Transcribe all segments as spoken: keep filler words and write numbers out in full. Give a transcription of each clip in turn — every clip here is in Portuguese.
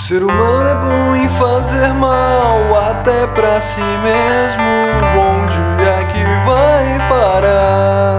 ser humano é bom em fazer mal, até pra si mesmo. Onde é que vai parar?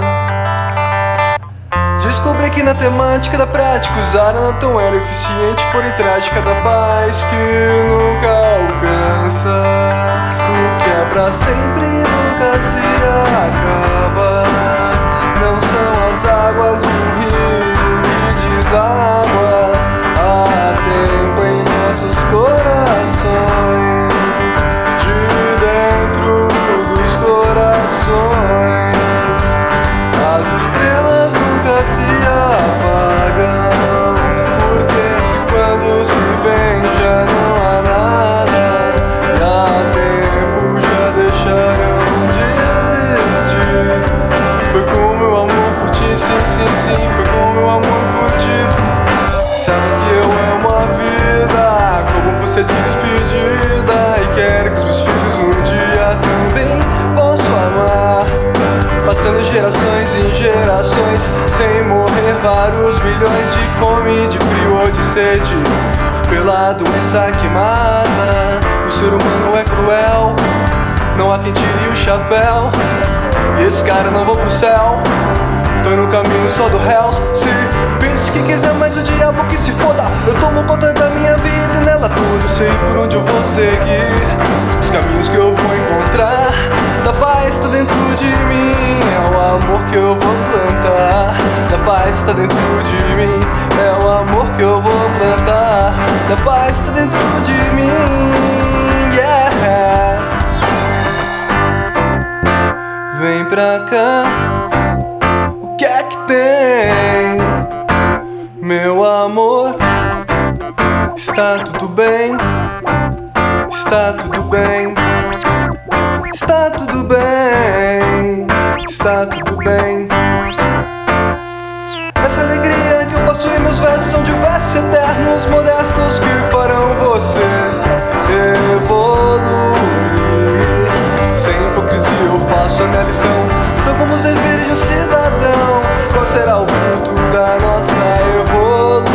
Descobri que na temática da prática usar a Anton era eficiente, porém trágica da paz que nunca alcança. O que é pra sempre nunca se acaba. Não são as águas do rio que deságua. Há tempo em nossos corações, de dentro dos corações. As estrelas nunca se apagam, porque quando se vem já não há nada, e há tempo já deixaram de existir. Foi com meu amor por ti, sim, sim, sim, foi com meu amor por ti. Sabe que eu amo a vida, como você de despedida, e quero que os meus filhos um dia também possam amar. Passando gerações em gerações, sem morrer vários milhões de fome, de frio ou de sede, pela doença que mata. O ser humano é cruel, não há quem tire o chapéu, e esse cara não vou pro céu, tô no caminho só do Hells. Se pense que quiser, mas o diabo que se foda. Eu tomo conta da minha vida e nela tudo sei por onde eu vou seguir, os caminhos que eu vou encontrar. Da paz está dentro de mim, é o amor que eu vou plantar. Da paz está dentro de mim, é o amor que eu vou plantar. Da paz está dentro de mim, yeah. Vem pra cá, o que é que tem? Meu amor, está tudo bem, está tudo bem, está tudo bem, está tudo bem. Essa alegria que eu passo em meus versos são de versos eternos, modestos, que farão você evoluir. Sem hipocrisia eu faço a minha lição, são como os deveres de um cidadão. Qual será o fruto da nossa evolução?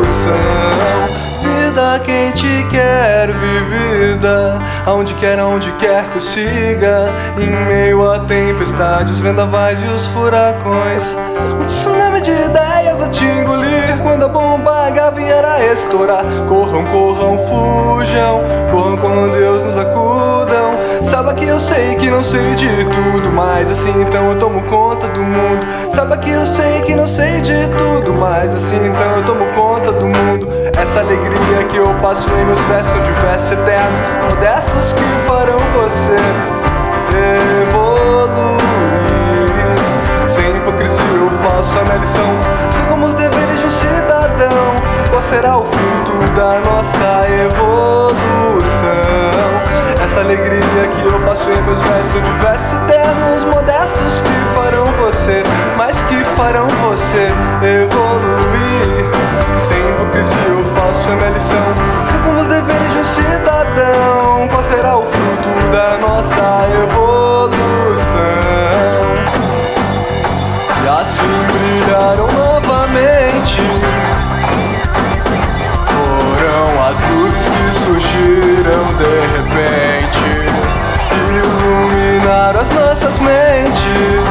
Vida quente quero vivida, aonde quer, aonde quer que eu siga, em meio a tempestades, vendavais e os furacões. Um tsunami de ideias a te engolir, quando a bomba H vier a estourar. Corram, corram, fujam, corram, corram, Deus nos acudam. Saiba que eu sei que não sei de tudo, mas assim então eu tomo conta do mundo. Saiba que eu sei que não sei de tudo, mas assim então eu tomo conta do mundo. Essa alegria que eu passo em meus versos são de versos eternos, modestos, que farão você evoluir. Sem hipocrisia eu faço a minha lição, são como os deveres de um cidadão. Qual será o fruto da nossa evolução? Essa alegria que eu passo em meus versos são de versos eternos, modestos, que farão você, mas que farão você evoluir. Sem hipocrisia eu faço a minha lição, são como os deveres de um cidadão. Qual será o fruto da nossa evolução? E assim brilharam novamente, foram as luzes que surgiram de repente, iluminaram as nossas mentes.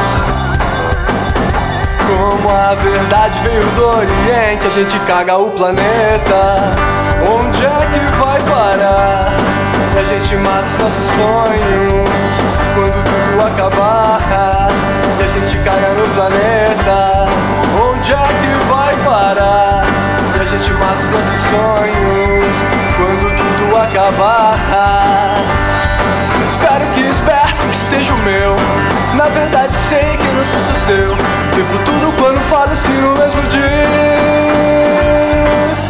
Como a verdade veio do Oriente, a gente caga o planeta. Onde é que vai parar? E a gente mata os nossos sonhos quando tudo acabar, e a gente caga no planeta. Onde é que vai parar? E a gente mata os nossos sonhos quando tudo acabar. Espero que esperto que esteja o meu, na verdade sei que não sou só seu. Devo tudo quando falo assim no mesmo dia.